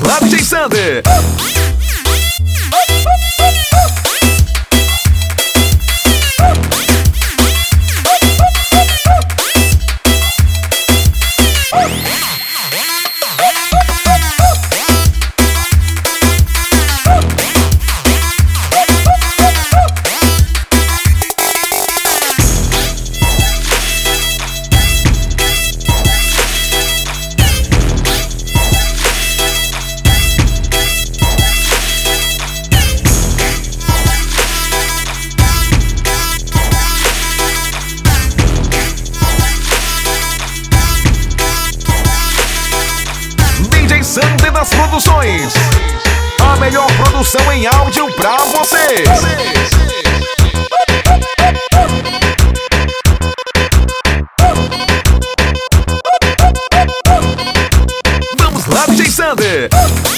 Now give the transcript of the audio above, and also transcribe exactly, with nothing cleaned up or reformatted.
lá, D J Sander. D J Sander das produções, a melhor produção em áudio pra vocês. Vamos lá, D J Sander.